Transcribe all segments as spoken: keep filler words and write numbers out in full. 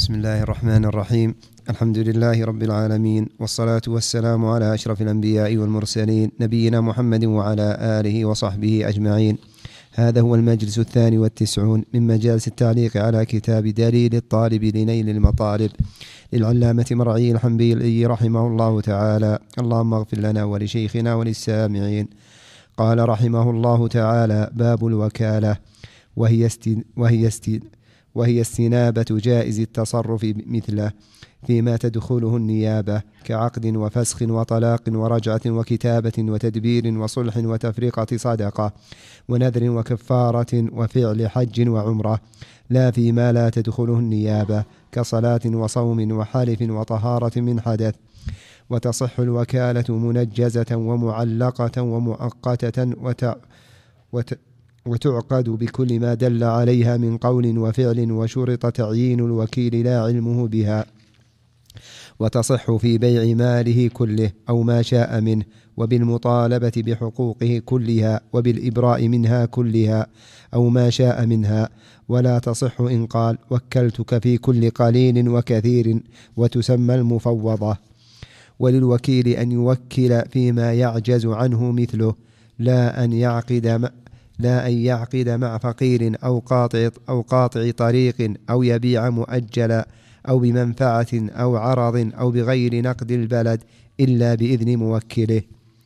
بسم الله الرحمن الرحيم. الحمد لله رب العالمين، والصلاة والسلام على أشرف الأنبياء والمرسلين، نبينا محمد وعلى آله وصحبه أجمعين. هذا هو المجلس الثاني والتسعون من مجالس التعليق على كتاب دليل الطالب لنيل المطالب للعلامة مرعي الحنبلي رحمه الله تعالى. اللهم اغفر لنا ولشيخنا وللسامعين. قال رحمه الله تعالى: باب الوكالة، وهي استن وهي استن وهي استنابة جائز التصرف مثله فيما تدخله النيابة كعقد وفسخ وطلاق ورجعة وكتابة وتدبير وصلح وتفرقة صدقة ونذر وكفارة وفعل حج وعمرة، لا فيما لا تدخله النيابة كصلاة وصوم وحلف وطهارة من حدث. وتصح الوكالة منجزة ومعلقة ومؤقتة وت... وت... وتعقد بكل ما دل عليها من قول وفعل، وشرط تعيين الوكيل لا علمه بها. وتصح في بيع ماله كله أو ما شاء منه، وبالمطالبة بحقوقه كلها، وبالإبراء منها كلها أو ما شاء منها. ولا تصح إن قال: وكلتك في كل قليل وكثير، وتسمى المفوضة. وللوكيل أن يوكل فيما يعجز عنه مثله، لا أن يعقد لا أن يعقد مع فقير أو قاطع أو قاطع طريق، أو يبيع مؤجلا، أو بمنفعة أو عرض، أو بغير نقد البلد إلا بإذن موكله.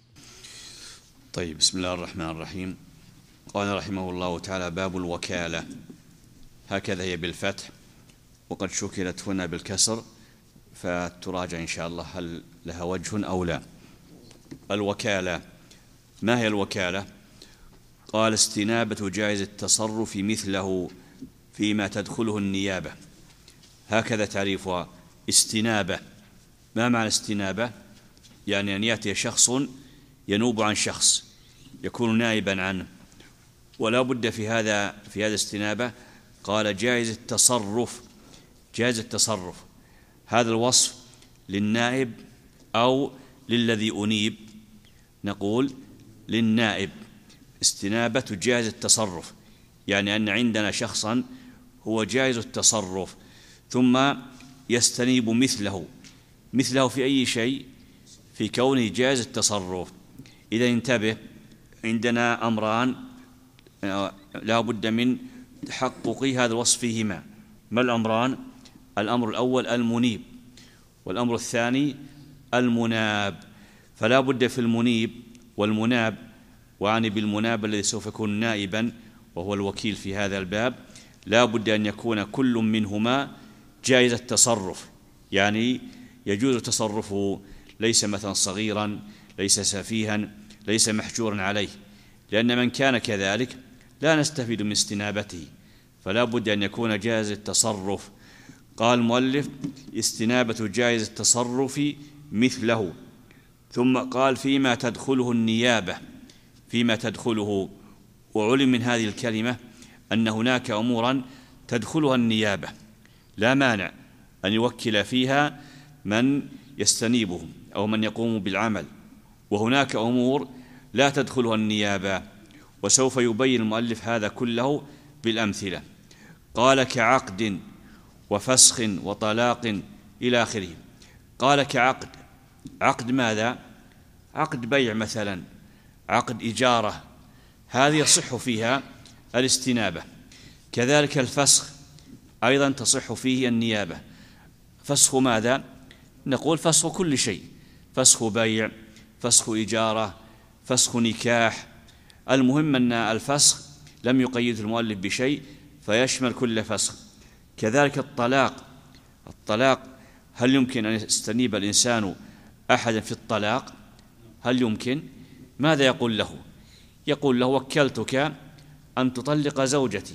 طيب، بسم الله الرحمن الرحيم. قال رحمه الله تعالى: باب الوكالة، هكذا هي بالفتح، وقد شكلت هنا بالكسر، فتراجع إن شاء الله هل لها وجه أو لا. الوكالة، ما هي الوكالة؟ قال: استنابة جائز التصرف مثله فيما تدخله النيابة. هكذا تعريفها: استنابة. ما معنى استنابة؟ يعني أن يأتي شخص ينوب عن شخص، يكون نائبا عنه، ولا بد في هذا في هذا استنابة. قال: جائز التصرف. جائز التصرف هذا الوصف للنائب أو للذي أنيب؟ نقول للنائب. استنابة جائز التصرف يعني أن عندنا شخصا هو جائز التصرف، ثم يستنيب مثله. مثله في أي شيء؟ في كونه جائز التصرف. إذا انتبه، عندنا أمران لا بد من تحقق هذا الوصف فيهما. ما الأمران؟ الأمر الأول المنيب، والأمر الثاني المناب. فلا بد في المنيب والمناب، وعني بالمناب الذي سوف يكون نائبا وهو الوكيل في هذا الباب، لا بد أن يكون كل منهما جائز التصرف، يعني يجوز تصرفه، ليس مثلا صغيرا، ليس سفيها، ليس محجورا عليه، لأن من كان كذلك لا نستفيد من استنابته، فلا بد أن يكون جائز التصرف. قال المؤلف: استنابة جائز التصرف مثله. ثم قال: فيما تدخله النيابة. فيما تدخله، وعلم من هذه الكلمة أن هناك أمورا تدخلها النيابة، لا مانع أن يوكل فيها من يستنيبهم أو من يقوم بالعمل، وهناك أمور لا تدخلها النيابة، وسوف يبين المؤلف هذا كله بالأمثلة. قال: كعقد وفسخ وطلاق إلى آخره. قال: كعقد. عقد ماذا؟ عقد بيع مثلا، عقد إجارة، هذه يصح فيها الاستنابة. كذلك الفسخ أيضا تصح فيه النيابة. فسخ ماذا؟ نقول فسخ كل شيء، فسخ بيع، فسخ إجارة، فسخ نكاح. المهم أن الفسخ لم يقيد المؤلف بشيء، فيشمل كل فسخ. كذلك الطلاق. الطلاق هل يمكن أن يستنيب الإنسان أحدا في الطلاق؟ هل يمكن؟ ماذا يقول له؟ يقول له: وكلتك أن تطلق زوجتي.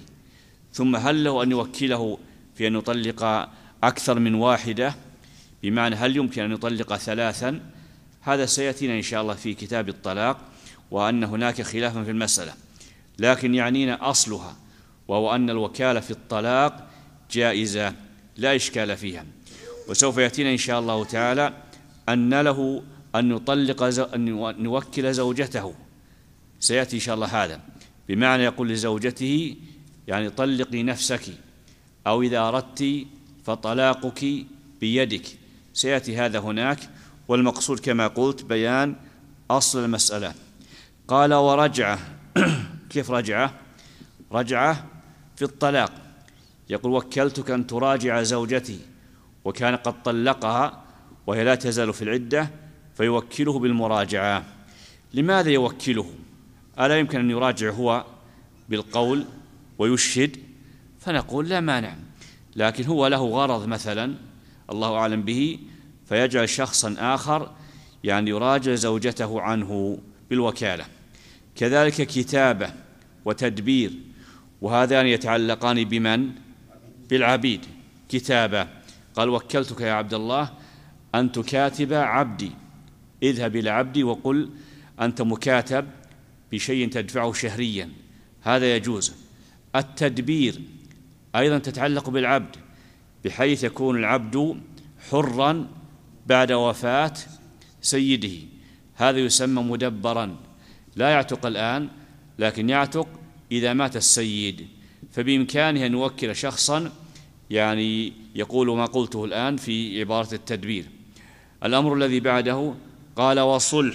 ثم هل له أن يوكله في أن يطلق أكثر من واحدة؟ بمعنى هل يمكن أن يطلق ثلاثا؟ هذا سيأتينا إن شاء الله في كتاب الطلاق، وأن هناك خلافا في المسألة، لكن يعنينا أصلها، وهو أن الوكالة في الطلاق جائزة لا إشكال فيها. وسوف يأتينا إن شاء الله تعالى أن له أن يطلق زو... أن يوكل زوجته، سيأتي إن شاء الله هذا، بمعنى يقول لزوجته يعني طلقي نفسك، أو إذا أردت فطلاقك بيدك. سيأتي هذا هناك، والمقصود كما قلت بيان أصل المسألة. قال ورجعة. كيف رجعة؟ رجعة في الطلاق، يقول وكلتك أن تراجع زوجتي، وكان قد طلقها وهي لا تزال في العدة، فيوكله بالمراجعة. لماذا يوكله؟ ألا يمكن أن يراجع هو بالقول ويشهد؟ فنقول لا مانع، لكن هو له غرض مثلا الله أعلم به، فيجعل شخصا آخر يعني يراجع زوجته عنه بالوكالة. كذلك كتابة وتدبير، وهذان يتعلقان بمن؟ بالعبيد. كتابة قال وكلتك يا عبد الله أن تكاتب عبدي، اذهب إلى عبدي وقل أنت مكاتب بشيء تدفعه شهريا، هذا يجوز. التدبير أيضا تتعلق بالعبد، بحيث يكون العبد حرا بعد وفاة سيده، هذا يسمى مدبرا، لا يعتق الآن لكن يعتق إذا مات السيد، فبإمكانه أن يوكل شخصا يعني يقول ما قلته الآن في عبارة التدبير. الأمر الذي بعده قال وصلح.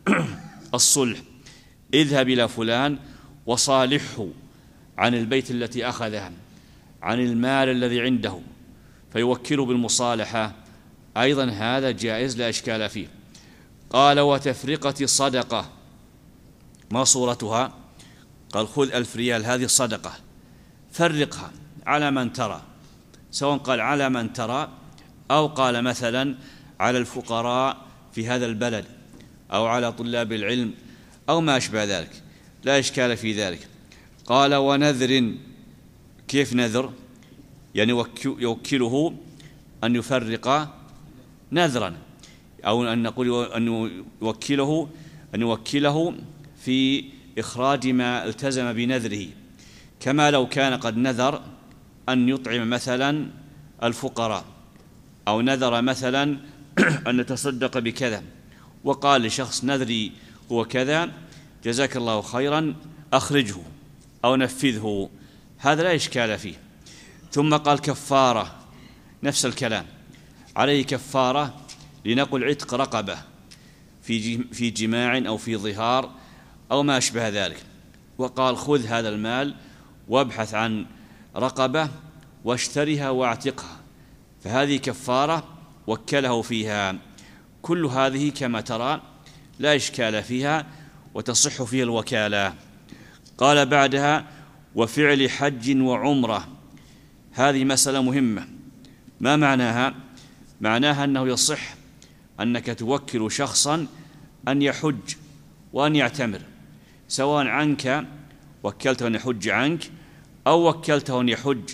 الصلح اذهب إلى فلان وصالحه عن البيت التي أخذها، عن المال الذي عنده، فيوكله بالمصالحة، أيضا هذا جائز لا إشكال فيه. قال وتفرقة صدقة. ما صورتها؟ قال خذ ألف ريال هذه صدقة، فرقها على من ترى، سواء قال على من ترى أو قال مثلا على الفقراء في هذا البلد أو على طلاب العلم أو ما أشبه ذلك، لا إشكال في ذلك. قال ونذر. كيف نذر؟ يعني يوكله أن يفرق نذرا، أو أن نقول أن يوكله أن يوكله في إخراج ما التزم بنذره، كما لو كان قد نذر أن يطعم مثلا الفقراء، أو نذر مثلا أن يتصدق بكذا، وقال لشخص نذري هو كذا جزاك الله خيرا أخرجه أو نفذه، هذا لا إشكال فيه. ثم قال كفارة، نفس الكلام، عليه كفارة لنقل عتق رقبة في في جماع أو في ظهار أو ما أشبه ذلك، وقال خذ هذا المال وابحث عن رقبة واشترها واعتقها، فهذه كفارة وكله فيها. كل هذه كما ترى لا إشكال فيها وتصح فيها الوكالة. قال بعدها وفعل حج وعمرة. هذه مسألة مهمة. ما معناها؟ معناها أنه يصح أنك توكل شخصا أن يحج وأن يعتمر، سواء عنك وكلته أن يحج عنك أو وكلته أن يحج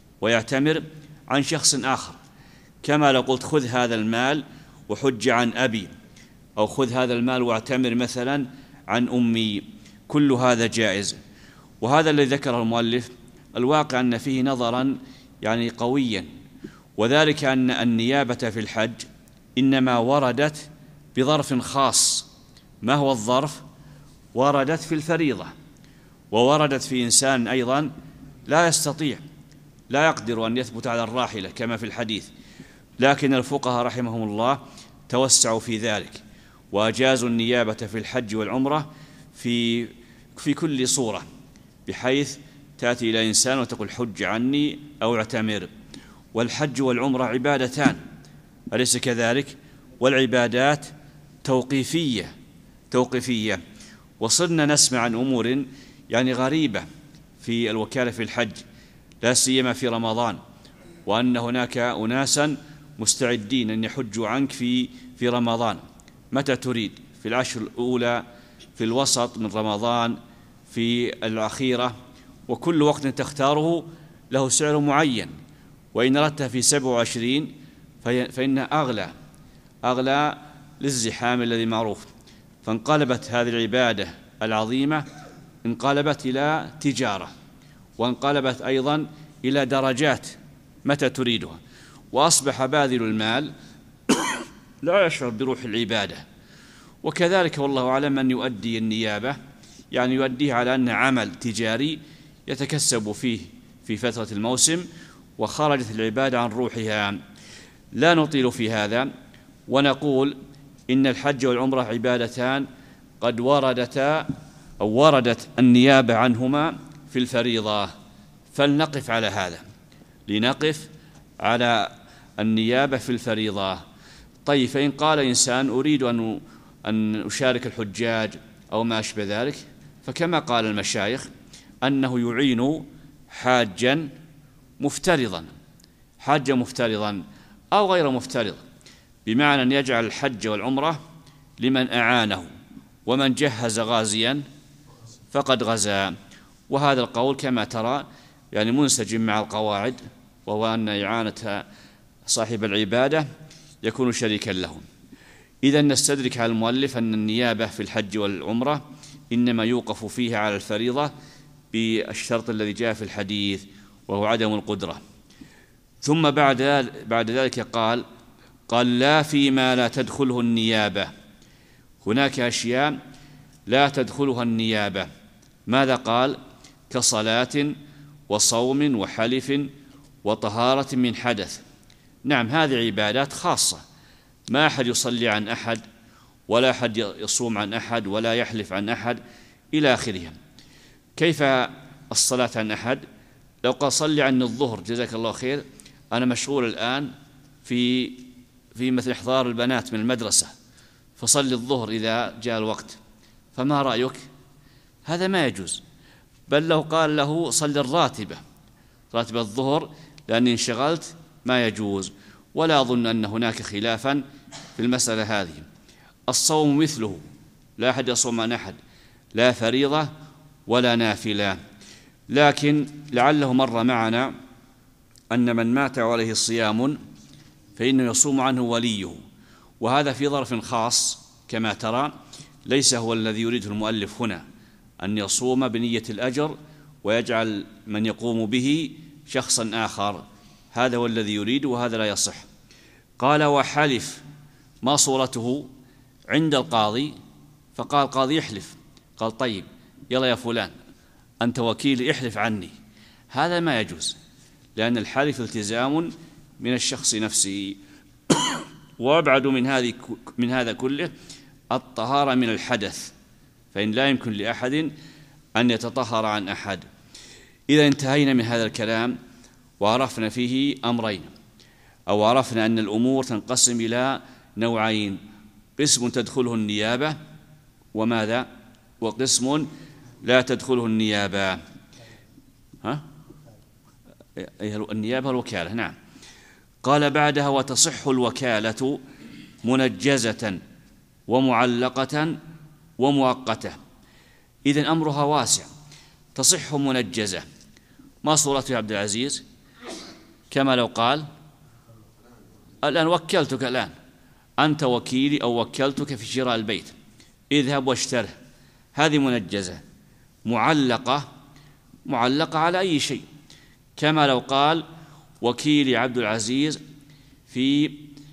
ويعتمر عن شخص آخر، كما لو قلت خذ هذا المال وحج عن أبي، أو خذ هذا المال واعتمر مثلا عن أمي، كل هذا جائز. وهذا الذي ذكره المؤلف الواقع أن فيه نظرا يعني قويا، وذلك أن النيابة في الحج إنما وردت بظرف خاص. ما هو الظرف؟ وردت في الفريضة، ووردت في إنسان أيضا لا يستطيع لا يقدر أن يثبت على الراحلة كما في الحديث، لكن الفقهاء رحمهم الله توسعوا في ذلك وأجازوا النيابة في الحج والعمرة في في كل صورة، بحيث تأتي إلى إنسان وتقول حج عني أو اعتمر. والحج والعمرة عبادتان، أليس كذلك؟ والعبادات توقيفية توقيفية وصرنا نسمع عن أمور يعني غريبة في الوكالة في الحج، لا سيما في رمضان، وأن هناك أناسا مستعدين أن يحجوا عنك في في رمضان متى تريد، في العشر الأولى، في الوسط من رمضان، في الأخيرة، وكل وقت تختاره له سعر معين، وإن أردت في سبع وعشرين فإنها أغلى أغلى للزحام الذي معروف. فانقلبت هذه العبادة العظيمة انقلبت إلى تجارة، وانقلبت أيضا إلى درجات متى تريدها، وأصبح باذل المال لا يشعر بروح العبادة. وكذلك والله أعلم من يؤدي النيابة يعني يؤديها على أن عمل تجاري يتكسب فيه في فترة الموسم، وخرجت العبادة عن روحها. لا نطيل في هذا، ونقول إن الحج والعمرة عبادتان قد وردتا أو وردت النيابة عنهما في الفريضة، فلنقف على هذا، لنقف على النيابة في الفريضة. طيب، فإن قال إنسان أريد أن أن أشارك الحجاج أو ما أشبه ذلك، فكما قال المشايخ أنه يعين حاجا مفترضا حاجا مفترضا أو غير مفترض، بمعنى أن يجعل الحج والعمرة لمن أعانه، ومن جهز غازيا فقد غزا. وهذا القول كما ترى يعني منسجم مع القواعد، وهو أن إعانة صاحب العبادة يكون شريكا له. إذا نستدرك على المؤلف أن النيابة في الحج والعمرة إنما يوقف فيها على الفريضة بالشرط الذي جاء في الحديث، وهو عدم القدرة. ثم بعد بعد ذلك قال قال لا فيما لا تدخله النيابة. هناك أشياء لا تدخلها النيابة. ماذا قال؟ كصلاة وصوم وحلف وطهارة من حدث. نعم، هذه عبادات خاصة، ما أحد يصلي عن أحد، ولا أحد يصوم عن أحد، ولا يحلف عن أحد إلى آخره. كيف الصلاة عن أحد؟ لو قال صلي عني الظهر جزاك الله خير، أنا مشغول الآن في في مثل إحضار البنات من المدرسة، فصلي الظهر إذا جاء الوقت، فما رأيك؟ هذا ما يجوز. بل لو قال له صلي الراتبة راتب الظهر لأني انشغلت، ما يجوز. ولا أظن أن هناك خلافا في المسألة هذه. الصوم مثله، لا أحد يصوم عن أحد، لا فريضة ولا نافلة. لكن لعله مر معنا أن من مات عليه صيام فإنه يصوم عنه وليه، وهذا في ظرف خاص كما ترى، ليس هو الذي يريده المؤلف هنا، أن يصوم بنية الأجر ويجعل من يقوم به شخصا آخر، هذا هو الذي يريد، وهذا لا يصح. قال وحلف، ما صورته؟ عند القاضي، فقال القاضي يحلف، قال طيب يلا يا فلان أنت وكيل احلف عني، هذا ما يجوز، لأن الحلف التزام من الشخص نفسه. وأبعد من هذه من هذا كله الطهارة من الحدث، فإن لا يمكن لأحد أن يتطهر عن أحد. إذا انتهينا من هذا الكلام وعرفنا فيه أمرين، أو عرفنا أن الأمور تنقسم إلى نوعين: قسم تدخله النيابة، وماذا؟ وقسم لا تدخله النيابة. ها؟ النيابة الوكالة. نعم. قال بعدها وتصح الوكالة منجزة ومعلقة ومؤقتة. إذن أمرها واسع. تصح منجزة، ما صورته يا عبد العزيز؟ كما لو قال الآن وكلتك، الآن أنت وكيلي أو وكلتك في شراء البيت، اذهب واشتره، هذه منجزة. معلقة، معلقة على أي شيء، كما لو قال وكيلي عبد العزيز في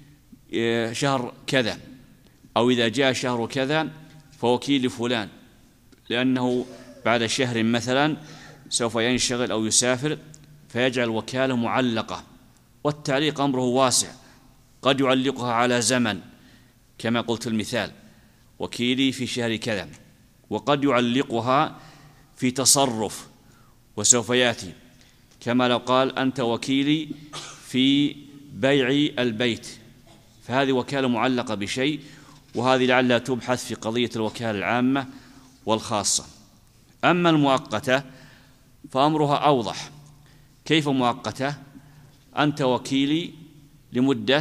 شهر كذا، أو إذا جاء شهر كذا فوكيل فلان، لأنه بعد شهر مثلا سوف ينشغل أو يسافر، فيجعل وكالة معلقة. والتعليق أمره واسع، قد يعلقها على زمن كما قلت المثال وكيلي في شهر كذا، وقد يعلقها في تصرف وسوف يأتي، كما لو قال أنت وكيلي في بيع البيت، فهذه وكالة معلقة بشيء، وهذه لعلها تبحث في قضية الوكالة العامة والخاصة. أما المؤقتة فأمرها أوضح. كيف مؤقتة؟ أنت وكيلي لمدة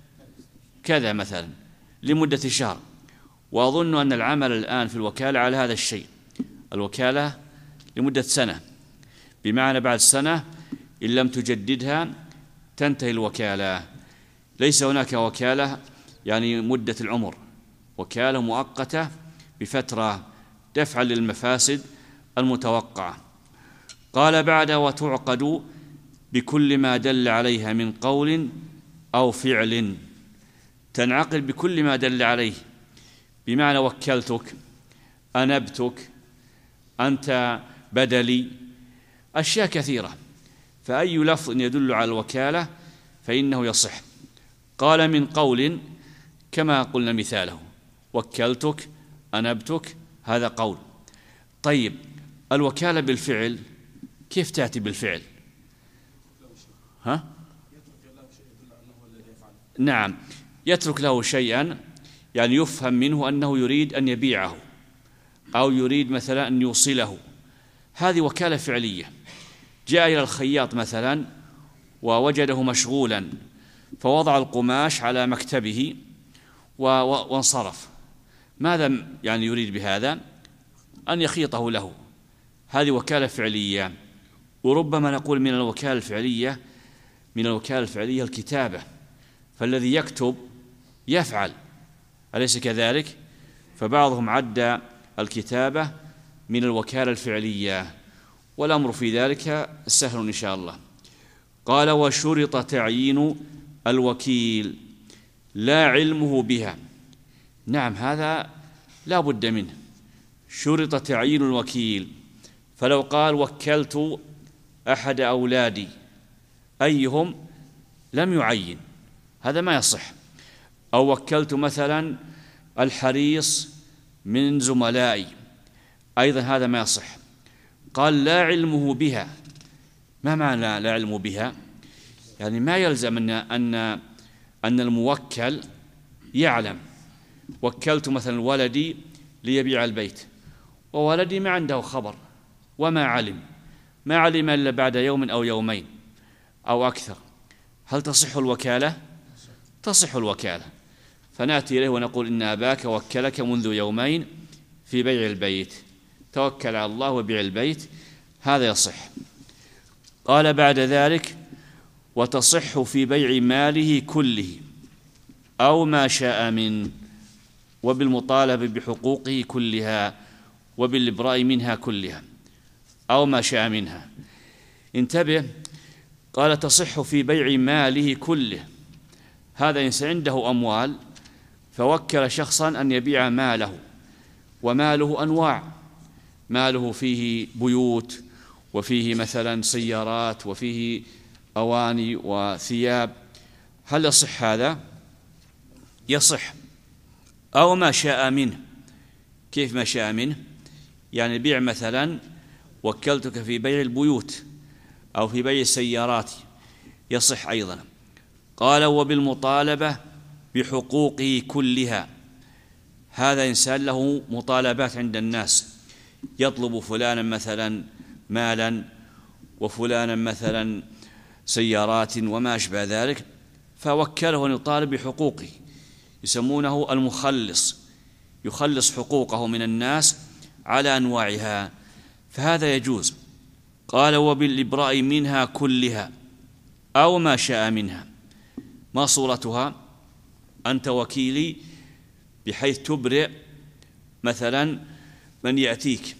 كذا مثلا، لمدة شهر، وأظن أن العمل الآن في الوكالة على هذا الشيء، الوكالة لمدة سنة، بمعنى بعد سنة إن لم تجددها تنتهي الوكالة. ليس هناك وكالة يعني مدة العمر، وكالة مؤقتة بفترة دفعا للمفاسد المتوقعة. قال بعد وتعقد بكل ما دل عليها من قول أو فعل. تنعقد بكل ما دل عليه، بمعنى وكلتك، أنبتك، أنت بدلي، أشياء كثيرة فأي لفظ يدل على الوكالة فإنه يصح. قال من قول كما قلنا مثاله وكلتك أنبتك، هذا قول. طيب الوكالة بالفعل كيف تأتي بالفعل؟ ها؟ نعم، يترك له شيئا يعني يفهم منه أنه يريد أن يبيعه أو يريد مثلا أن يوصله، هذه وكالة فعلية. جاء إلى الخياط مثلا ووجده مشغولا فوضع القماش على مكتبه وانصرف، ماذا يعني يريد بهذا؟ أن يخيطه له، هذه وكالة فعلية. وربما نقول من الوكالة الفعلية من الوكالة الفعلية الكتابة، فالذي يكتب يفعل، أليس كذلك؟ فبعضهم عد الكتابة من الوكالة الفعلية، والأمر في ذلك سهل إن شاء الله. قال وشرط تعيين الوكيل لا علمه بها. نعم، هذا لا بد منه، شرط تعيين الوكيل. فلو قال وكلت أحد أولادي أيهم لم يعين، هذا ما يصح. أو وكلت مثلا الحريص من زملائي، أيضا هذا ما يصح. قال لا علمه بها، ما معنى لا علم بها؟ يعني ما يلزم أن أن أن الموكل يعلم. وكلت مثلا ولدي ليبيع البيت، وولدي ما عنده خبر وما علم، ما علم إلا بعد يوم أو يومين أو أكثر، هل تصح الوكالة؟ تصح الوكالة، فنأتي إليه ونقول إن أباك وكلك منذ يومين في بيع البيت، توكل على الله وبيع البيت، هذا يصح. قال بعد ذلك وتصح في بيع ماله كله أو ما شاء منه، وبالمطالبة بحقوقه كلها، وبالإبراء منها كلها أو ما شاء منها. انتبه، قال تصح في بيع ماله كله، هذا إنسان عنده أموال فوكل شخصا أن يبيع ماله، وماله أنواع، ماله فيه بيوت وفيه مثلا سيارات وفيه أواني وثياب، هل يصح هذا؟ يصح. أو ما شاء منه. كيف ما شاء منه؟ يعني بيع مثلا وكلتك في بيع البيوت أو في بيع السيارات، يصح أيضا. قال وبالمطالبة بحقوقه كلها، هذا إنسان له مطالبات عند الناس، يطلب فلانا مثلا مالا وفلانا مثلا سيارات وما أشبه ذلك، فوكله أن يطالب بحقوقه، يسمونه المخلص، يخلص حقوقه من الناس على أنواعها، فهذا يجوز. قال وبالإبراء منها كلها أو ما شاء منها. ما صورتها؟ أنت وكيلي بحيث تبرئ مثلا من يأتيك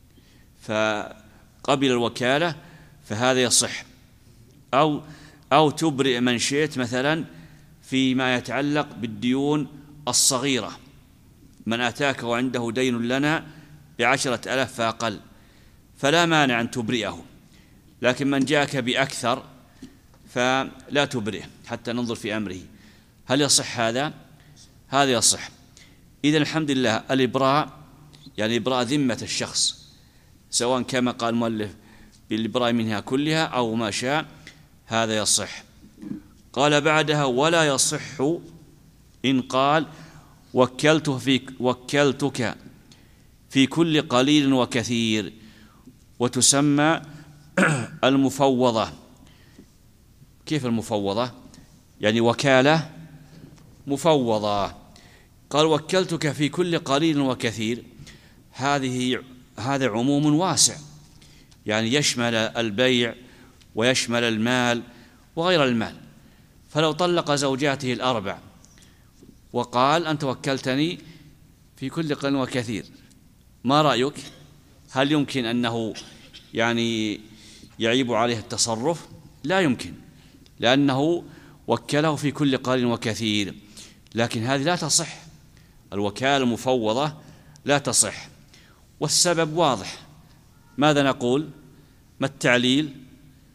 فقبل الوكالة، فهذا يصح. أو أو تبرئ من شئت مثلا فيما يتعلق بالديون الصغيرة، من أتاك وعنده دين لنا بعشرة ألاف فأقل فلا مانع أن تبرئه، لكن من جاءك بأكثر فلا تبرئه حتى ننظر في أمره، هل يصح هذا؟ هذا يصح. إذن الحمد لله الإبراء يعني إبراء ذمة الشخص، سواء كما قال المؤلف بالإبراء منها كلها أو ما شاء، هذا يصح. قال بعدها ولا يصح إن قال وكلته في وكلتك في كل قليل وكثير، وتسمى المفوضة. كيف المفوضة؟ يعني وكالة مفوضة. قال وكلتك في كل قليل وكثير، هذه هذا عموم واسع، يعني يشمل البيع ويشمل المال وغير المال. فلو طلق زوجاته الأربع وقال أنت وكلتني في كل قليل وكثير، ما رأيك؟ هل يمكن أنه يعني يعيب عليه التصرف؟ لا يمكن، لأنه وكله في كل قليل وكثير. لكن هذه لا تصح، الوكالة المفوضة لا تصح، والسبب واضح. ماذا نقول؟ ما التعليل؟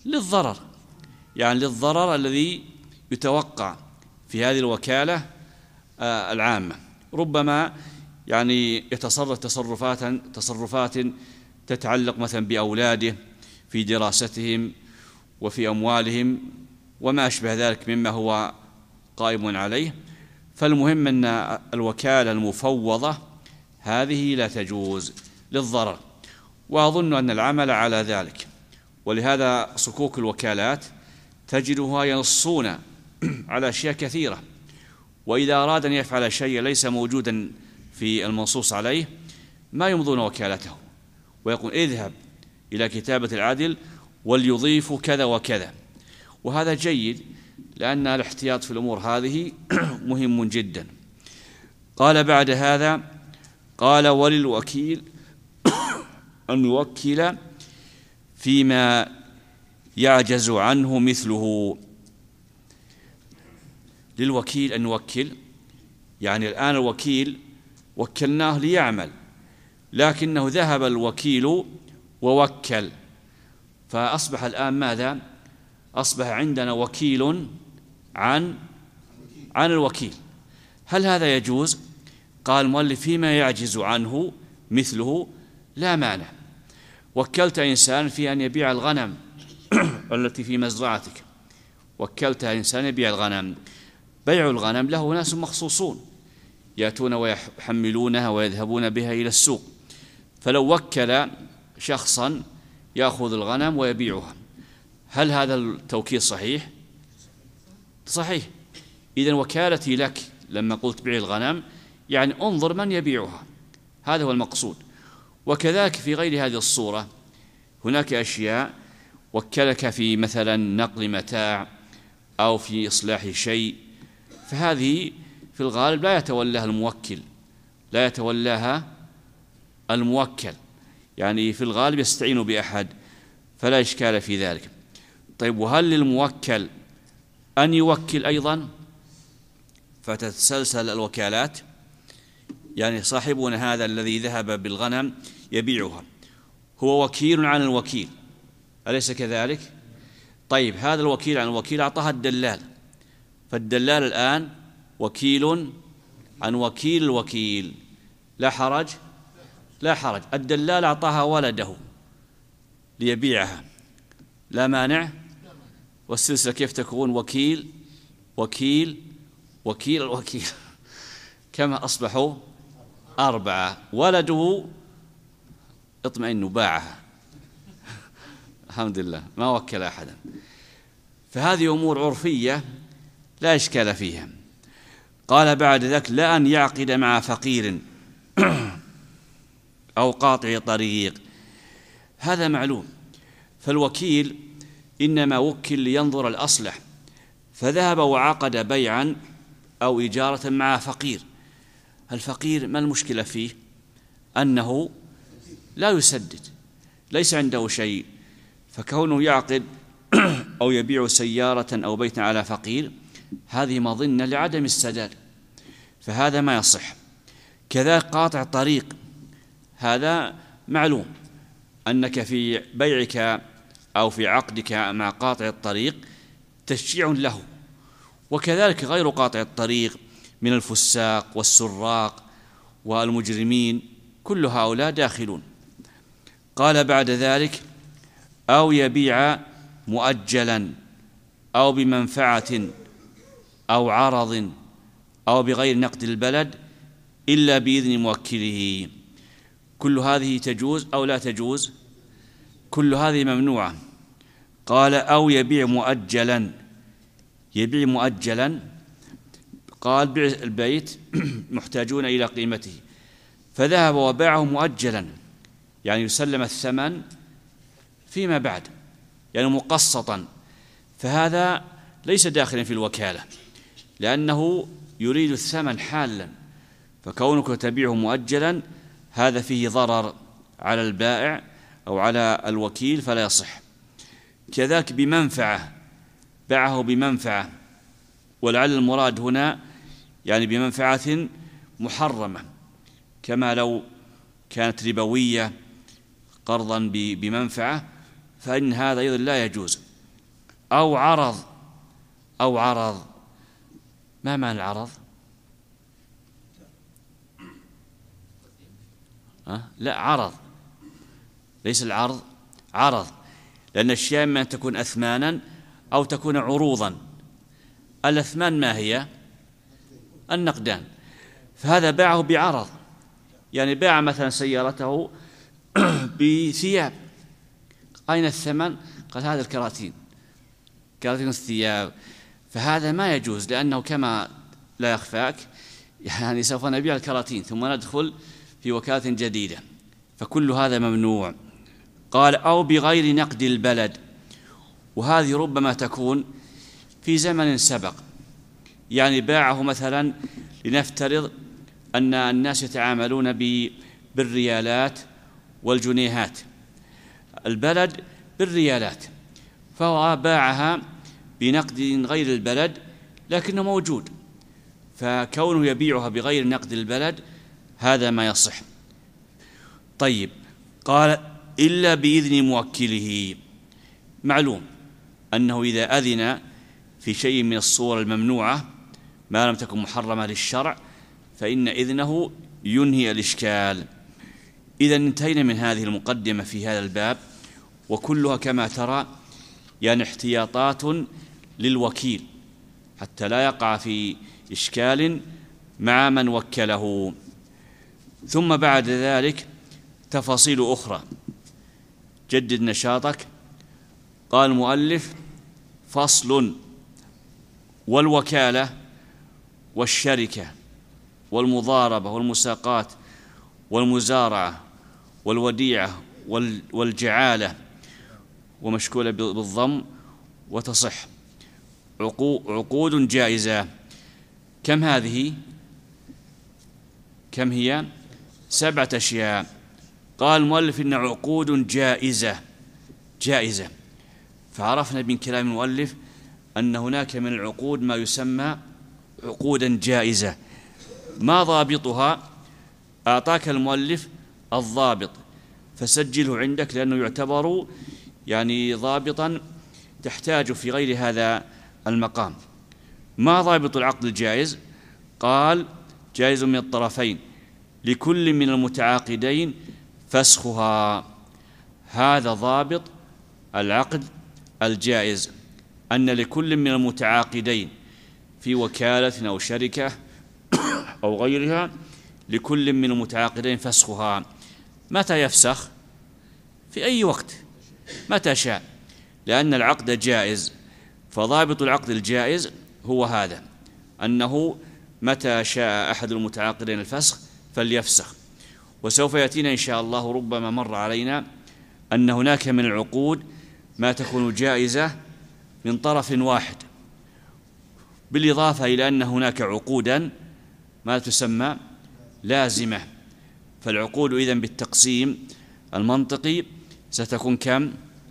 للضرر، يعني للضرر الذي يتوقع في هذه الوكالة العامة. ربما يعني يتصرف تصرفات تصرفات تتعلق مثلا بأولاده في دراستهم وفي أموالهم وما أشبه ذلك مما هو قائم عليه. فالمهم أن الوكالة المفوضة هذه لا تجوز للضرر، وأظن أن العمل على ذلك. ولهذا صكوك الوكالات تجدها ينصون على أشياء كثيرة، وإذا أراد أن يفعل شيء ليس موجودا في المنصوص عليه ما يمضون وكالته، ويقول اذهب إلى كتابة العدل وليضيف كذا وكذا. وهذا جيد لأن الاحتياط في الأمور هذه مهم جدا. قال بعد هذا قال وللوكيل أن يوكل فيما يعجز عنه مثله. للوكيل أن يوكل، يعني الآن الوكيل وكلناه ليعمل، لكنه ذهب الوكيل ووكل، فأصبح الآن ماذا؟ أصبح عندنا وكيل عن عن الوكيل. هل هذا يجوز؟ قال المؤلف فيما يعجز عنه مثله لا مانع. وكلت إنسان في أن يبيع الغنم التي في مزرعتك، وكلت إنسان يبيع الغنم، بيع الغنم له ناس مخصوصون يأتون ويحملونها ويذهبون بها إلى السوق، فلو وكل شخصا يأخذ الغنم ويبيعها، هل هذا التوكيل صحيح؟ صحيح. إذن وكالتي لك لما قلت بيع الغنم يعني انظر من يبيعها، هذا هو المقصود. وكذلك في غير هذه الصورة هناك أشياء وكلك في مثلا نقل متاع أو في إصلاح شيء، فهذه في الغالب لا يتولاها الموكل لا يتولاها الموكل يعني في الغالب يستعين بأحد، فلا إشكال في ذلك. طيب وهل للموكل أن يوكل أيضا؟ فتتسلسل الوكالات، يعني صاحبنا هذا الذي ذهب بالغنم يبيعها هو وكيل عن الوكيل، أليس كذلك؟ طيب هذا الوكيل عن الوكيل أعطاها الدلال، فالدلال الآن وكيل عن وكيل الوكيل، لا حرج لا حرج. الدلال أعطاها ولده ليبيعها، لا مانع. والسلسلة كيف تكون؟ وكيل وكيل وكيل الوكيل كما أصبحوا أربعة. ولده اطمئنوا باعها الحمد لله ما وكل أحدا. فهذه أمور عرفية لا إشكال فيها. قال بعد ذلك لا أن يعقد مع فقير أو قاطع طريق، هذا معلوم. فالوكيل إنما وكل لينظر الأصلح، فذهب وعقد بيعا أو إجارة مع فقير. الفقير ما المشكلة فيه؟ أنه لا يسدد، ليس عنده شيء، فكونه يعقد أو يبيع سيارة أو بيتا على فقير هذه مظنة لعدم السداد، فهذا ما يصح. كذا قاطع طريق، هذا معلوم أنك في بيعك أو في عقدك مع قاطع الطريق تشجيع له، وكذلك غير قاطع الطريق من الفساق والسراق والمجرمين، كل هؤلاء داخلون. قال بعد ذلك أو يبيع مؤجلا أو بمنفعة أو عرض أو بغير نقد البلد إلا بإذن موكله. كل هذه تجوز أو لا تجوز؟ كل هذه ممنوعة. قال أو يبيع مؤجلا، يبيع مؤجلا قال بيع البيت محتاجون إلى قيمته، فذهب وباعه مؤجلا يعني يسلم الثمن فيما بعد، يعني مقسطا، فهذا ليس داخلا في الوكالة لأنه يريد الثمن حالا، فكونك تبيعه مؤجلا هذا فيه ضرر على البائع أو على الوكيل فلا يصح. كذلك بمنفعة، باعه بمنفعة، ولعل المراد هنا يعني بمنفعة محرمة، كما لو كانت ربوية قرضا بمنفعة فإن هذا أيضا لا يجوز. أو عرض أو عرض. ما معنى العرض؟ أه؟ لا، عرض، ليس العرض، عرض، لأن الأشياء إما أن تكون أثمانا أو تكون عروضا. الأثمان ما هي؟ النقدان. فهذا باعه بعرض، يعني باع مثلا سيارته بثياب. أين الثمن؟ قال هذا الكراتين، كراتين الثياب. فهذا ما يجوز، لأنه كما لا يخفاك يعني سوف نبيع الكراتين ثم ندخل في وكالة جديدة، فكل هذا ممنوع. قال أو بغير نقد البلد، وهذه ربما تكون في زمن سبق، يعني باعه مثلا، لنفترض أن الناس يتعاملون بالريالات والجنيهات، البلد بالريالات، فهو باعها بنقد غير البلد لكنه موجود، فكونه يبيعها بغير نقد البلد هذا ما يصح. طيب، قال إلا بإذن موكله. معلوم أنه إذا أذن في شيء من الصور الممنوعة ما لم تكن محرمة للشرع فإن إذنه ينهي الإشكال. إذا انتهينا من هذه المقدمة في هذا الباب، وكلها كما ترى يعني احتياطات للوكيل حتى لا يقع في إشكال مع من وكله. ثم بعد ذلك تفاصيل أخرى. جدد نشاطك. قال المؤلف: فصل: والوكالة والشركة والمضاربة والمساقات والمزارعة والوديعة والجعالة ومشكولة بالضم وتصح عقود جائزة. كم هذه؟ كم هي؟ سبعة أشياء. قال المؤلف إن عقود جائزة جائزة فعرفنا من كلام المؤلف أن هناك من العقود ما يسمى عقودا جائزة. ما ضابطها؟ أعطاك المؤلف الضابط فسجله عندك، لأنه يعتبر يعني ضابطا تحتاج في غير هذا المقام. ما ضابط العقد الجائز؟ قال: جائز من الطرفين لكل من المتعاقدين فسخها. هذا ضابط العقد الجائز، أن لكل من المتعاقدين في وكالة أو شركة أو غيرها، لكل من المتعاقدين فسخها. متى يفسخ؟ في أي وقت، متى شاء، لأن العقد جائز. فضابط العقد الجائز هو هذا، أنه متى شاء أحد المتعاقدين الفسخ فليفسخ. وسوف يأتينا إن شاء الله، ربما مر علينا، أن هناك من العقود ما تكون جائزة من طرف واحد، بالإضافة إلى أن هناك عقودا ما تسمى لازمة. فالعقود إذن بالتقسيم المنطقي ستكون كم؟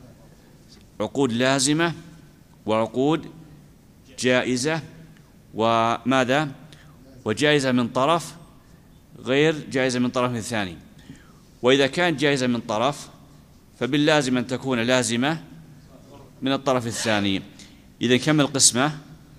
عقود لازمة وعقود جائزة وماذا؟ وجائزة من طرف غير جائزة من طرف ثاني. وإذا كانت جائزة من طرف فباللازم أن تكون لازمة من الطرف الثاني. إذا كم القسمة؟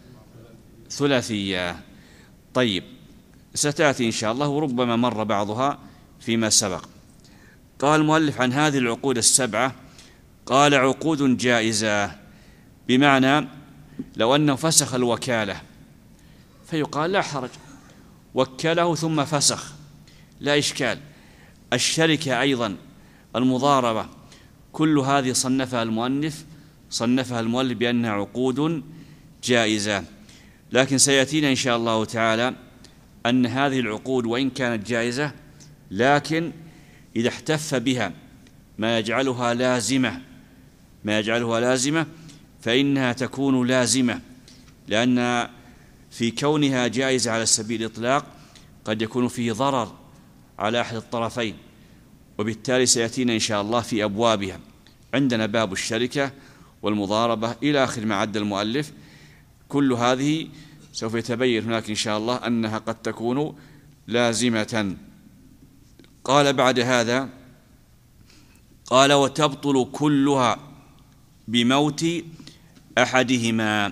ثلاثية. طيب، ستأتي إن شاء الله، وربما مر بعضها فيما سبق. قال المؤلف عن هذه العقود السبعة، قال: عقود جائزة، بمعنى لو أنه فسخ الوكالة فيقال لا حرج، وكله ثم فسخ، لا إشكال. الشركة أيضا، المضاربة، كل هذه صنفها المؤلف صنفها المؤلف بأنها عقود جائزة. لكن سيأتينا إن شاء الله تعالى أن هذه العقود وإن كانت جائزة، لكن إذا احتف بها ما يجعلها لازمة ما يجعلها لازمة فإنها تكون لازمة، لأن في كونها جائزة على سبيل الإطلاق قد يكون فيه ضرر على أحد الطرفين، وبالتالي سيأتينا إن شاء الله في أبوابها. عندنا باب الشركة والمضاربة إلى آخر ما عد المؤلف. كل هذه سوف يتبين هناك إن شاء الله أنها قد تكون لازمة. قال بعد هذا، قال: وتبطل كلها بموت أحدهما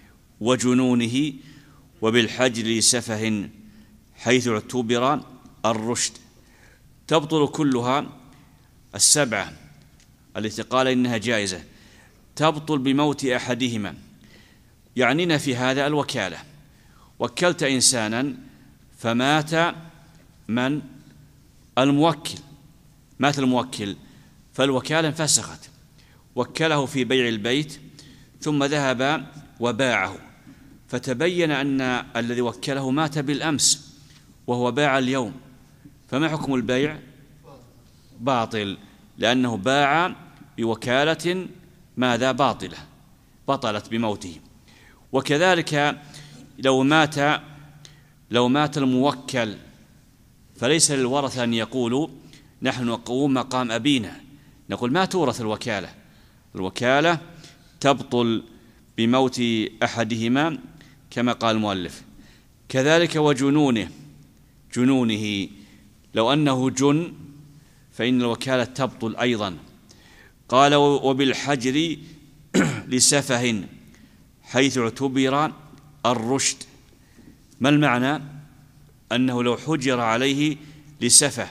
وجنونه وبالحجر لسفه حيث اعتبر الرشد. تبطل كلها السبعة التي قال إنها جائزة، تبطل بموت أحدهما. يعنينا في هذا الوكالة. وكلت إنسانا فمات من؟ الموكل، مات الموكل، فالوكالة انفسخت. وكله في بيع البيت ثم ذهب وباعه، فتبين أن الذي وكله مات بالأمس وهو باع اليوم، فما حكم البيع؟ باطل، لأنه باع بوكالة ماذا؟ باطلة، بطلت بموته. وكذلك لو مات لو مات الموكل فليس للورثة أن يقولوا نحن نقوم مقام أبينا، نقول ما تورث الوكالة، الوكالة تبطل بموت أحدهما كما قال المؤلف. كذلك وجنونه، جنونه لو أنه جن فإن الوكالة تبطل أيضا. قال وبالحجر لسفه حيث اعتبر الرشد. ما المعنى؟ أنه لو حجر عليه لسفه،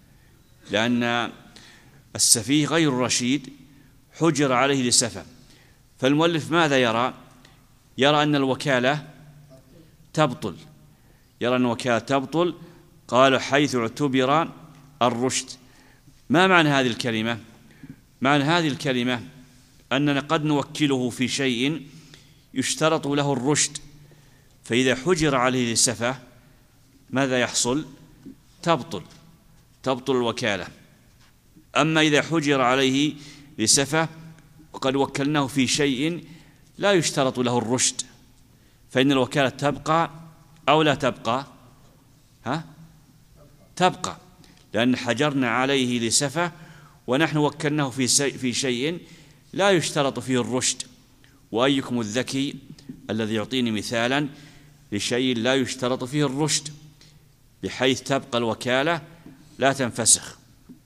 لأن السفيه غير الرشيد حجر عليه لسفه، فالمؤلف ماذا يرى؟ يرى أن الوكالة تبطل، يرى أن الوكالة تبطل. قال حيث اعتبر الرشد. ما معنى هذه الكلمة؟ معنى هذه الكلمة أننا قد نوكله في شيء يشترط له الرشد، فإذا حجر عليه للسفة ماذا يحصل؟ تبطل، تبطل الوكالة. أما إذا حجر عليه لسفة وقد وكلناه في شيء لا يشترط له الرشد، فإن الوكالة تبقى أو لا تبقى؟ ها؟ تبقى، لأن حجرنا عليه لسفة ونحن وكلناه في في شيء لا يشترط فيه الرشد. وأيكم الذكي الذي يعطيني مثالا لشيء لا يشترط فيه الرشد بحيث تبقى الوكالة لا تنفسخ؟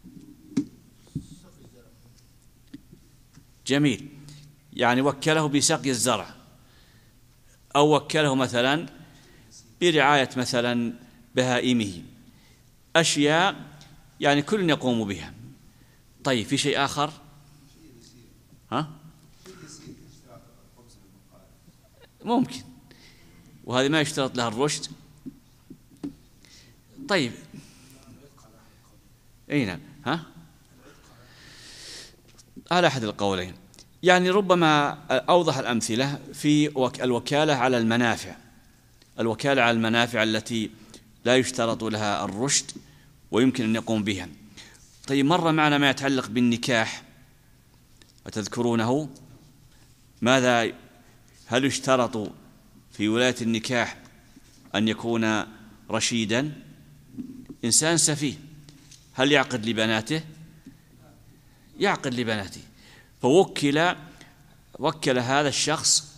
جميل. يعني وكله بسقي الزرع، أو وكله مثلا برعاية مثلا بهائمه، أشياء يعني كل يقوم بها. طيب في شيء آخر؟ ها؟ ممكن، وهذه ما يشترط لها الرشد. طيب أي نعم، ها؟ على أحد القولين. يعني ربما أوضح الأمثلة في الوكالة على المنافع، الوكالة على المنافع التي لا يشترط لها الرشد ويمكن أن يقوم بها. طيب مر معنا ما يتعلق بالنكاح، أتذكرونه؟ ماذا هل يشترط في ولاية النكاح أن يكون رشيدا؟ إنسان سفيه هل يعقد لبناته؟ يعقد لبناته، فوكل وكل هذا الشخص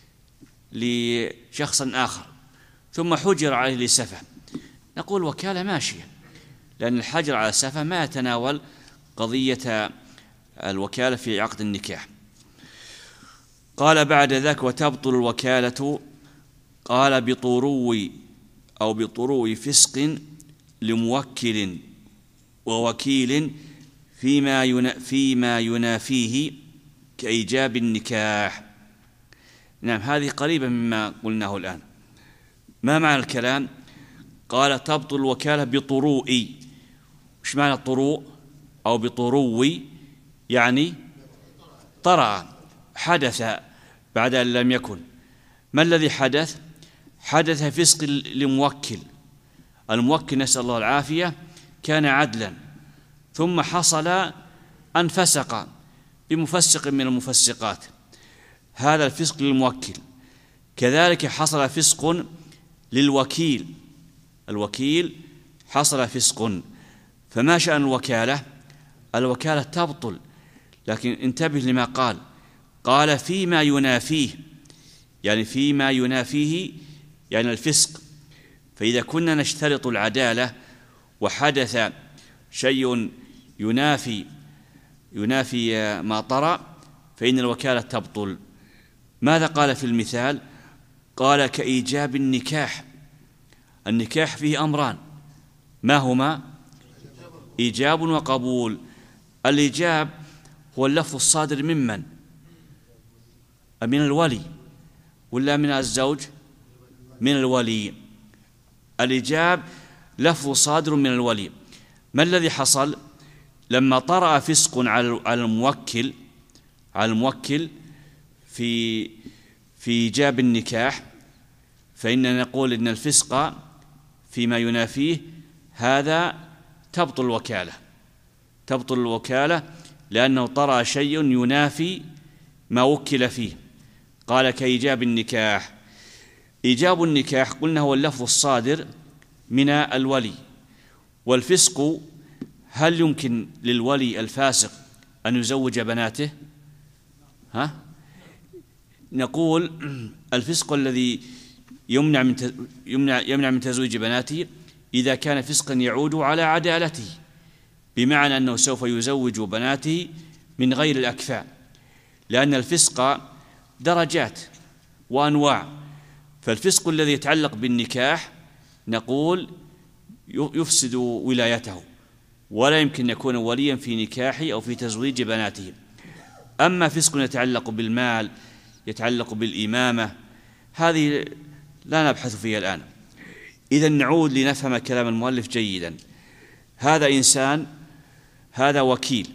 لشخص آخر ثم حجر عليه لسفة، نقول وكالة ماشية، لأن الحجر على السفة ما يتناول قضية الوكالة في عقد النكاح. قال بعد ذاك وتبطل الوكالة، قال بطرو أو بطرو فسق لموكل ووكيل فيما فيما ينافيه كإيجاب النكاح. نعم، هذه قريبة مما قلناه الآن. ما معنى الكلام؟ قال تبطل الوكالة بطروء. وش معنى الطروء أو بطروي؟ يعني طرأ، حدث بعد أن لم يكن. ما الذي حدث؟ حدث فسق لموكل. الموكل نسأل الله العافية كان عدلا، ثم حصل أن فسق بمفسق من المفسقات، هذا الفسق للموكل. كذلك حصل فسق للوكيل، الوكيل حصل فسق. فما شأن الوكالة؟ الوكالة تبطل، لكن انتبه لما قال، قال فيما ينافيه، يعني فيما ينافيه يعني الفسق. فإذا كنا نشترط العدالة وحدث شيء ينافي ينافي ما طرأ فإن الوكالة تبطل. ماذا قال في المثال؟ قال كإيجاب النكاح. النكاح فيه أمران، ما هما؟ إيجاب وقبول. الإيجاب هو اللفظ الصادر ممن؟ من الولي ولا من الزوج؟ من الولي. الإيجاب لفظ صادر من الولي. ما الذي حصل؟ لما طرأ فسق على الموكل على الموكل في في إيجاب النكاح، فإننا نقول إن الفسق فيما ينافيه هذا تبطل الوكالة، تبطل الوكالة لأنه طرأ شيء ينافي ما وكل فيه. قال كإيجاب النكاح. إيجاب النكاح قلنا هو اللفظ الصادر من الولي. والفسق، هل يمكن للولي الفاسق أن يزوج بناته؟ ها؟ نقول الفسق الذي يمنع من يمنع يمنع من تزويج بناته إذا كان فسقا يعود على عدالته، بمعنى أنه سوف يزوج بناته من غير الأكفاء، لأن الفسق درجات وأنواع. فالفسق الذي يتعلق بالنكاح نقول يفسد ولايته، ولا يمكن أن يكون وليا في نكاحه أو في تزويج بناته. أما فسق يتعلق بالمال، يتعلق بالإمامة، هذه لا نبحث فيها الآن. إذا نعود لنفهم كلام المؤلف جيدا. هذا إنسان، هذا وكيل،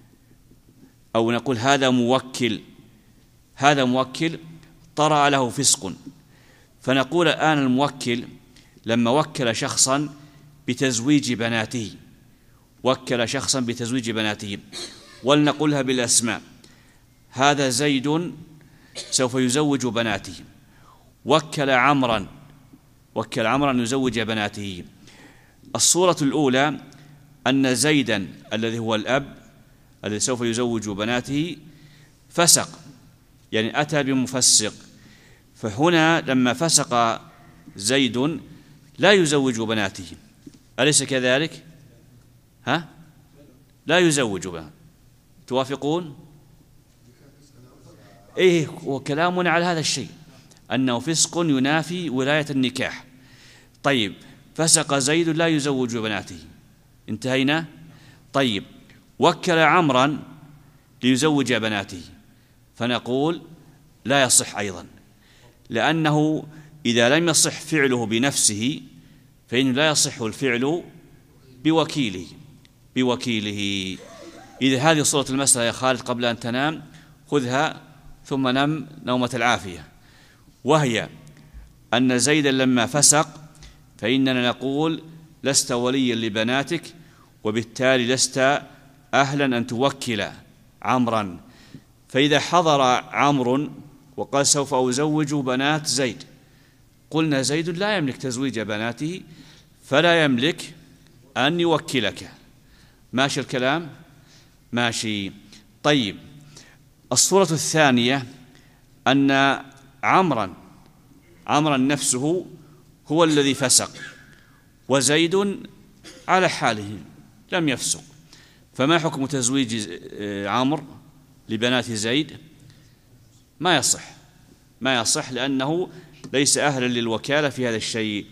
أو نقول هذا موكل، هذا موكل طرأ له فسق، فنقول الآن الموكل لما وكل شخصا بتزويج بناته، وكل شخصا بتزويج بناته، ولنقولها بالأسماء، هذا زيد سوف يزوج بناته، وكل عمرا وكل عمرا يزوج بناته. الصورة الأولى أن زيدا الذي هو الأب الذي سوف يزوج بناته فسق، يعني أتى بمفسق، فهنا لما فسق زيد لا يزوج بناته، أليس كذلك؟ ها؟ لا يزوج بناته. توافقون؟ إيه، وكلامنا على هذا الشيء أنه فسق ينافي ولاية النكاح. طيب، فسق زيد لا يزوج بناته، انتهينا. طيب، وكل عمرا ليزوج بناته، فنقول لا يصح أيضا، لأنه إذا لم يصح فعله بنفسه فإنه لا يصح الفعل بوكيله بوكيله إذا هذه صورة المسألة يا خالد قبل أن تنام، خذها ثم نم نومة العافية، وهي أن زيدا لما فسق فإننا نقول لست وليا لبناتك، وبالتالي لست أهلا أن توكل عمرا. فإذا حضر عمرو وقال سوف أزوج بنات زيد، قلنا زيد لا يملك تزويج بناته فلا يملك أن يوكلك. ماشي الكلام؟ ماشي. طيب، الصورة الثانية أن عمرا عمرا نفسه هو الذي فسق، وزيد على حاله لم يفسق، فما حكم تزويج عمرو لبنات زيد؟ ما يصح ما يصح لأنه ليس أهلا للوكالة في هذا الشيء.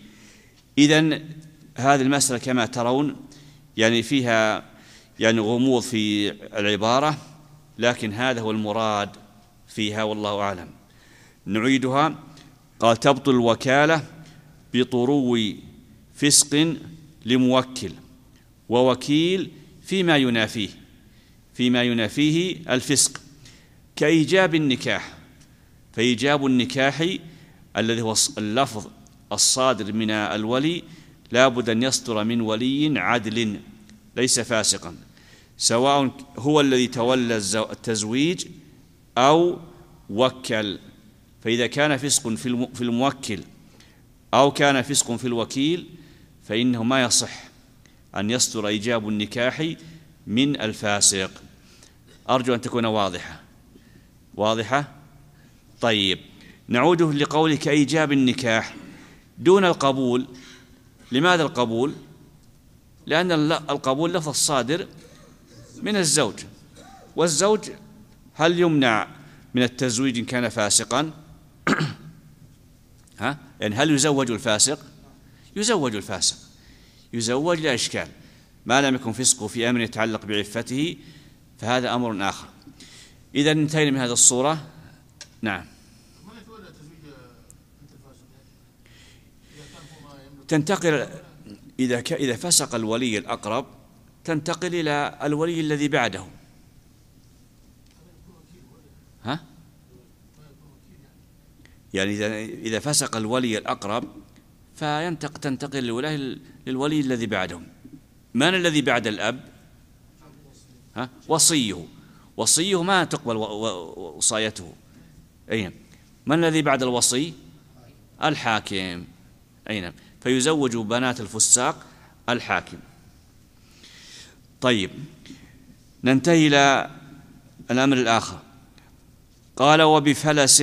إذن هذه المسألة كما ترون يعني فيها يعني غموض في العبارة، لكن هذا هو المراد فيها والله أعلم. نعيدها. قال تبطل الوكالة بطرو فسق لموكل ووكيل فيما ينافيه فيما ينافيه الفسق، كإيجاب النكاح. فإيجاب النكاح الذي هو اللفظ الصادر من الولي لا بد أن يصدر من ولي عدل ليس فاسقا، سواء هو الذي تولى التزويج أو وكل. فإذا كان فسق في الموكل أو كان فسق في الوكيل فإنه ما يصح أن يصدر إيجاب النكاح من الفاسق. أرجو أن تكون واضحة واضحة طيب، نعود لقولك إيجاب النكاح دون القبول. لماذا القبول؟ لأن القبول لفظ صادر من الزوج، والزوج هل يمنع من التزويج إن كان فاسقا. ها؟ يعني هل يزوج الفاسق؟ يزوج الفاسق، يزوج لا إشكال، ما لم يكن فسقه في أمر يتعلق بعفته فهذا أمر آخر. إذا انتهينا من هذه الصورة. نعم. تنتقل إذا إذا فسق الولي الأقرب تنتقل إلى الولي الذي بعده. ها؟ يعني إذا إذا فسق الولي الأقرب فينتقل تنتقل الولاية للولي الذي بعده. من الذي بعد الأب؟ ها؟ وصيه. وصيه ما تقبل وصايته. أي من الذي بعد الوصي؟ الحاكم. أي نعم. فيزوج بنات الفساق الحاكم. طيب، ننتهي إلى الأمر الآخر. قال: وبفلس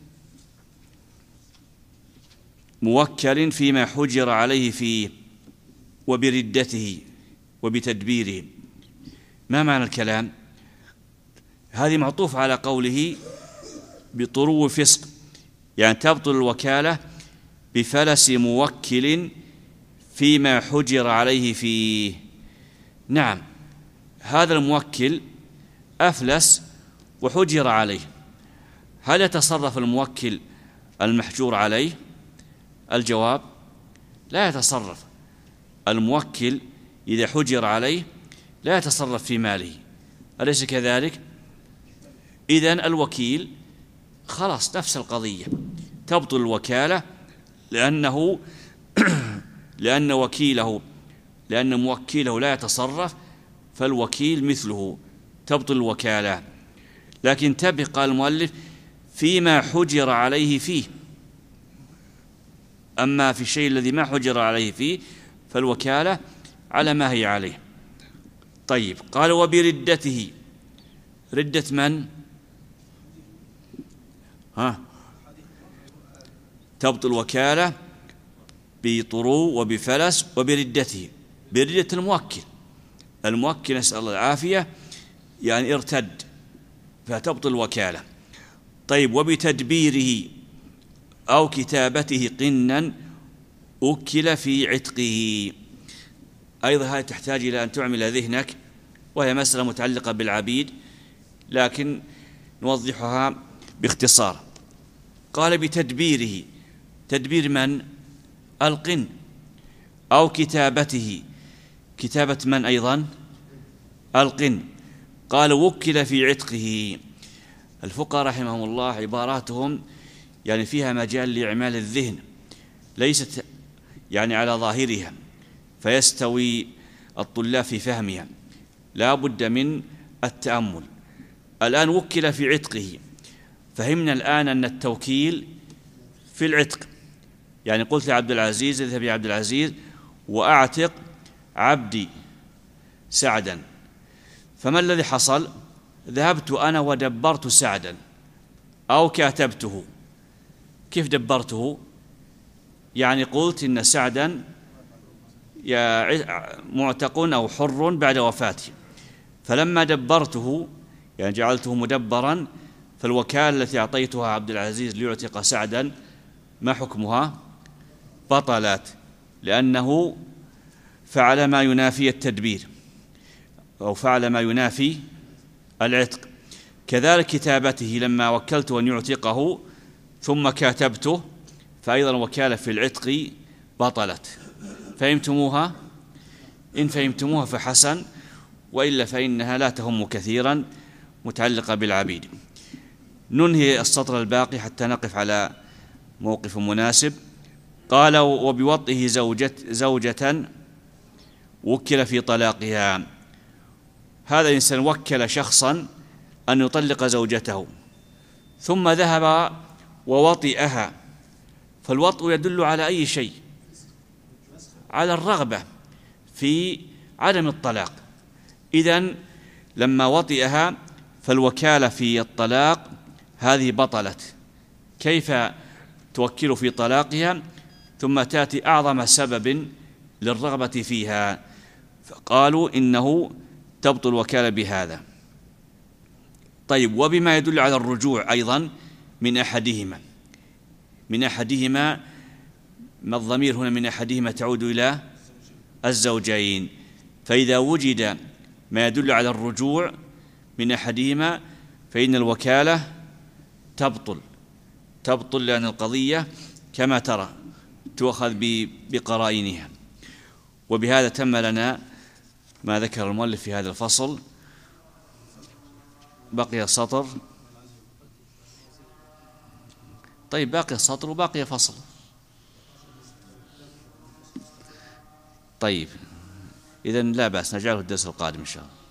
موكل فيما حجر عليه فيه وبردته وبتدبيره. ما معنى الكلام؟ هذه معطوف على قوله بطرو فسق، يعني تبطل الوكالة بفلس موكل فيما حجر عليه فيه. نعم، هذا الموكل أفلس وحجر عليه، هل يتصرف الموكل المحجور عليه؟ الجواب: لا يتصرف. الموكل إذا حجر عليه لا يتصرف في ماله، أليس كذلك؟ إذن الوكيل خلاص نفس القضية، تبطل الوكالة لأنه لأن وكيله لأن موكله لا يتصرف، فالوكيل مثله تبطل الوكالة. لكن تبقى المؤلف فيما حجر عليه فيه، أما في الشيء الذي ما حجر عليه فيه فالوكالة على ما هي عليه. طيب، قال: وبردته. ردة من؟ ها؟ تبطل الوكالة بطرو وبفلس وبردته. بردة الموكل، الموكل نسأل الله العافية يعني ارتد فتبطل الوكالة. طيب، وبتدبيره أو كتابته قنا أكل في عتقه. أيضا هذه تحتاج إلى أن تعمل ذهنك، وهي مسألة متعلقة بالعبيد لكن نوضحها باختصار. قال: بتدبيره. تدبير من؟ القن. أو كتابته. كتابة من أيضا؟ القن. قال: وكل في عتقه. الفقهاء رحمهم الله عباراتهم يعني فيها مجال لإعمال الذهن، ليست يعني على ظاهرها فيستوي الطلاب في فهمها، لا بد من التأمل. الآن وكل في عتقه، فهمنا الآن أن التوكيل في العتق، يعني قلت لعبد العزيز: اذهب يا عبد العزيز وأعتق عبدي سعدا. فما الذي حصل؟ ذهبت أنا ودبرت سعدا أو كاتبته. كيف دبرته؟ يعني قلت إن سعدا معتق أو حر بعد وفاته، فلما دبرته يعني جعلته مدبرا، فالوكالة التي أعطيتها عبد العزيز ليعتق سعدا ما حكمها؟ بطلت، لأنه فعل ما ينافي التدبير أو فعل ما ينافي العتق. كذلك كتابته، لما وكلته أن يعتقه ثم كاتبته فأيضا الوكالة في العتق بطلت. فهمتموها؟ إن فهمتموها فحسن، وإلا فإنها لا تهم كثيرا متعلقة بالعبيد. ننهي السطر الباقي حتى نقف على موقف مناسب. قال: وبوطئه زوجة, زوجة وكل في طلاقها. هذا الإنسان وكل شخصا أن يطلق زوجته ثم ذهب ووطئها، فالوطء يدل على أي شيء؟ على الرغبة في عدم الطلاق. إذن لما وطئها فالوكالة في الطلاق هذه بطلت. كيف توكل في طلاقها ثم تأتي أعظم سبب للرغبة فيها؟ فقالوا إنه تبطل الوكالة بهذا. طيب، وبما يدل على الرجوع أيضا من أحدهما من أحدهما ما الضمير هنا؟ من أحدهما تعود إلى الزوجين. فإذا وجد ما يدل على الرجوع من أحدهما فإن الوكالة تبطل تبطل لأن القضية كما ترى تؤخذ بقرائنها. وبهذا تم لنا ما ذكر المؤلف في هذا الفصل. بقي السطر. طيب، باقي السطر وباقي فصل. طيب، إذن لا بأس نجعله الدرس القادم إن شاء الله.